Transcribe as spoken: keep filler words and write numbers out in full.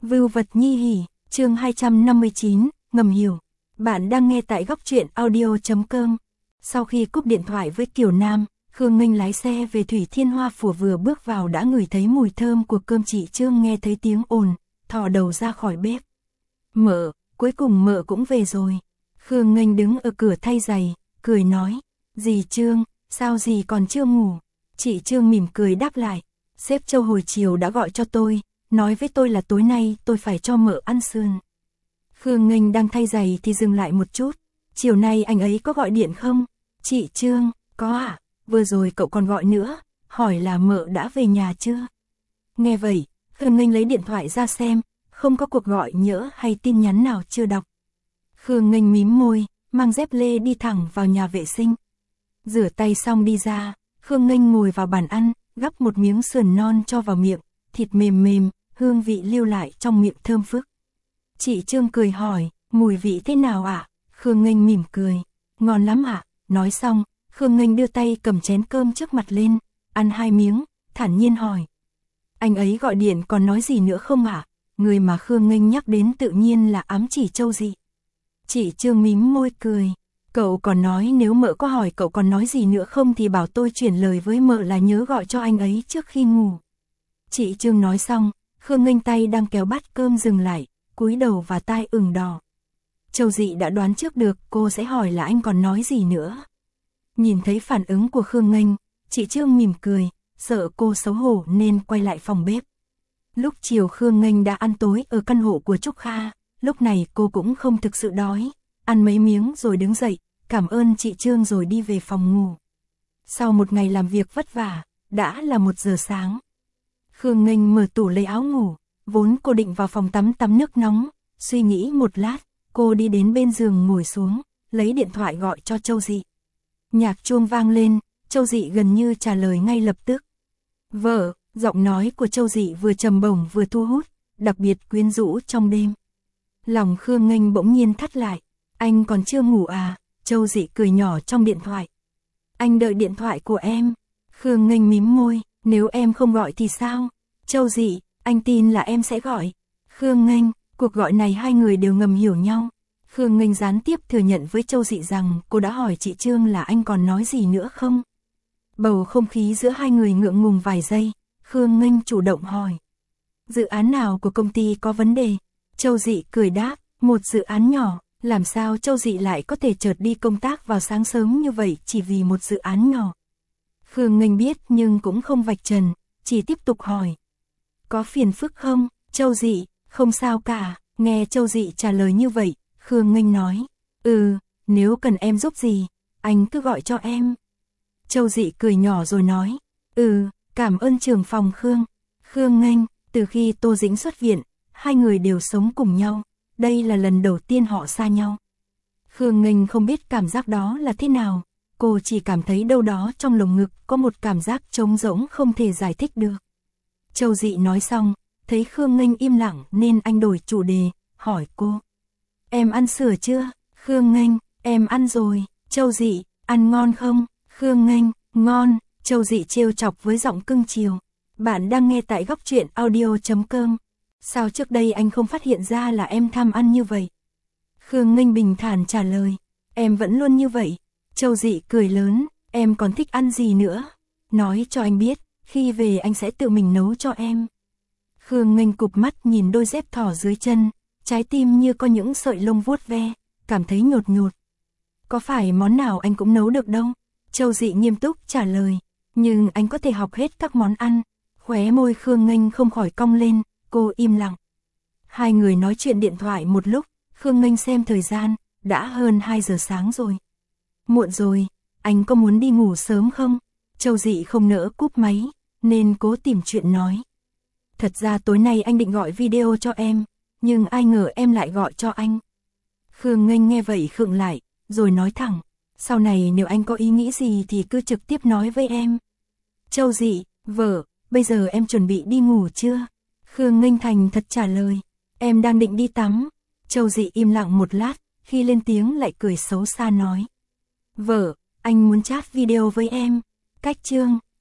Vưu vật nhi hỉ, chương hai trăm năm mươi chín, ngầm hiểu. Bạn đang nghe tại góc truyện audio.com. Sau khi cúp điện thoại với Kiều Nam, Khương Nghênh lái xe về Thủy Thiên Hoa Phủ, vừa bước vào đã ngửi thấy mùi thơm của cơm. Chị Trương nghe thấy tiếng ồn, thò đầu ra khỏi bếp. Mợ, cuối cùng mợ cũng về rồi. Khương Nghênh đứng ở cửa thay giày, cười nói. Dì Trương, sao dì còn chưa ngủ? Chị Trương mỉm cười đáp lại. Sếp Châu hồi chiều đã gọi cho tôi, nói với tôi là tối nay tôi phải cho mợ ăn sườn. Khương Nghênh đang thay giày thì dừng lại một chút. Chiều nay anh ấy có gọi điện không? Chị Trương, có ạ, à? Vừa rồi cậu còn gọi nữa, hỏi là mợ đã về nhà chưa? Nghe vậy, Khương Nghênh lấy điện thoại ra xem, không có cuộc gọi nhỡ hay tin nhắn nào chưa đọc. Khương Nghênh mím môi, mang dép lê đi thẳng vào nhà vệ sinh. Rửa tay xong đi ra, Khương Nghênh ngồi vào bàn ăn, gắp một miếng sườn non cho vào miệng, thịt mềm mềm, hương vị lưu lại trong miệng thơm phức. Chị Trương cười hỏi, mùi vị thế nào ạ? À? Khương Nghênh mỉm cười, ngon lắm ạ. À? Nói xong, Khương Nghênh đưa tay cầm chén cơm trước mặt lên, ăn hai miếng, thản nhiên hỏi. Anh ấy gọi điện còn nói gì nữa không ạ? À? Người mà Khương Nghênh nhắc đến tự nhiên là ám chỉ Châu Dị. Chị Trương mím môi cười, cậu còn nói nếu mợ có hỏi cậu còn nói gì nữa không thì bảo tôi chuyển lời với mợ là nhớ gọi cho anh ấy trước khi ngủ. Chị Trương nói xong, Khương Nghênh tay đang kéo bát cơm dừng lại, cúi đầu và tai ửng đỏ. Châu Dị đã đoán trước được cô sẽ hỏi là anh còn nói gì nữa. Nhìn thấy phản ứng của Khương Nghênh, chị Trương mỉm cười, sợ cô xấu hổ nên quay lại phòng bếp. Lúc chiều Khương Nghênh đã ăn tối ở căn hộ của Trúc Kha, lúc này cô cũng không thực sự đói, ăn mấy miếng rồi đứng dậy, cảm ơn chị Trương rồi đi về phòng ngủ. Sau một ngày làm việc vất vả, đã là một giờ sáng. Khương Nghênh mở tủ lấy áo ngủ, vốn cô định vào phòng tắm tắm nước nóng, suy nghĩ một lát, cô đi đến bên giường ngồi xuống, lấy điện thoại gọi cho Châu Dị. Nhạc chuông vang lên, Châu Dị gần như trả lời ngay lập tức. Vợ, giọng nói của Châu Dị vừa trầm bổng vừa thu hút, đặc biệt quyến rũ trong đêm. Lòng Khương Nghênh bỗng nhiên thắt lại, anh còn chưa ngủ à? Châu Dị cười nhỏ trong điện thoại. Anh đợi điện thoại của em. Khương Nghênh mím môi, nếu em không gọi thì sao? Châu Dị, anh tin là em sẽ gọi. Khương Nghênh, cuộc gọi này hai người đều ngầm hiểu nhau. Khương Nghênh gián tiếp thừa nhận với Châu Dị rằng cô đã hỏi chị Trương là anh còn nói gì nữa không? Bầu không khí giữa hai người ngượng ngùng vài giây, Khương Nghênh chủ động hỏi. Dự án nào của công ty có vấn đề? Châu Dị cười đáp, một dự án nhỏ, làm sao Châu Dị lại có thể chợt đi công tác vào sáng sớm như vậy chỉ vì một dự án nhỏ? Khương Nghênh biết nhưng cũng không vạch trần, chỉ tiếp tục hỏi. Có phiền phức không? Châu Dị, không sao cả. Nghe Châu Dị trả lời như vậy, Khương Nghênh nói. Ừ, nếu cần em giúp gì, anh cứ gọi cho em. Châu Dị cười nhỏ rồi nói. Ừ, cảm ơn trưởng phòng Khương. Khương Nghênh, từ khi Tô Dĩnh xuất viện, hai người đều sống cùng nhau. Đây là lần đầu tiên họ xa nhau. Khương Nghênh không biết cảm giác đó là thế nào. Cô chỉ cảm thấy đâu đó trong lồng ngực có một cảm giác trống rỗng không thể giải thích được. Châu Dị nói xong, thấy Khương Nghênh im lặng nên anh đổi chủ đề, hỏi cô. Em ăn sữa chưa? Khương Nghênh, em ăn rồi. Châu Dị, ăn ngon không? Khương Nghênh, ngon. Châu Dị trêu chọc với giọng cưng chiều. Bạn đang nghe tại góc truyện audio.com. Sao trước đây anh không phát hiện ra là em tham ăn như vậy? Khương Nghênh bình thản trả lời. Em vẫn luôn như vậy. Châu Dị cười lớn, em còn thích ăn gì nữa? Nói cho anh biết, khi về anh sẽ tự mình nấu cho em. Khương Nghênh cụp mắt nhìn đôi dép thỏ dưới chân, trái tim như có những sợi lông vuốt ve, cảm thấy nhột nhột. Có phải món nào anh cũng nấu được đâu? Châu Dị nghiêm túc trả lời, nhưng anh có thể học hết các món ăn. Khóe môi Khương Nghênh không khỏi cong lên, cô im lặng. Hai người nói chuyện điện thoại một lúc, Khương Nghênh xem thời gian, đã hơn hai giờ sáng rồi. Muộn rồi, anh có muốn đi ngủ sớm không? Châu Dị không nỡ cúp máy, nên cố tìm chuyện nói. Thật ra tối nay anh định gọi video cho em, nhưng ai ngờ em lại gọi cho anh. Khương Nghênh nghe vậy khựng lại, rồi nói thẳng. Sau này nếu anh có ý nghĩ gì thì cứ trực tiếp nói với em. Châu Dị, vợ, bây giờ em chuẩn bị đi ngủ chưa? Khương Nghênh thành thật trả lời. Em đang định đi tắm. Châu Dị im lặng một lát, khi lên tiếng lại cười xấu xa nói. Vợ, anh muốn chat video với em. Cách Trương,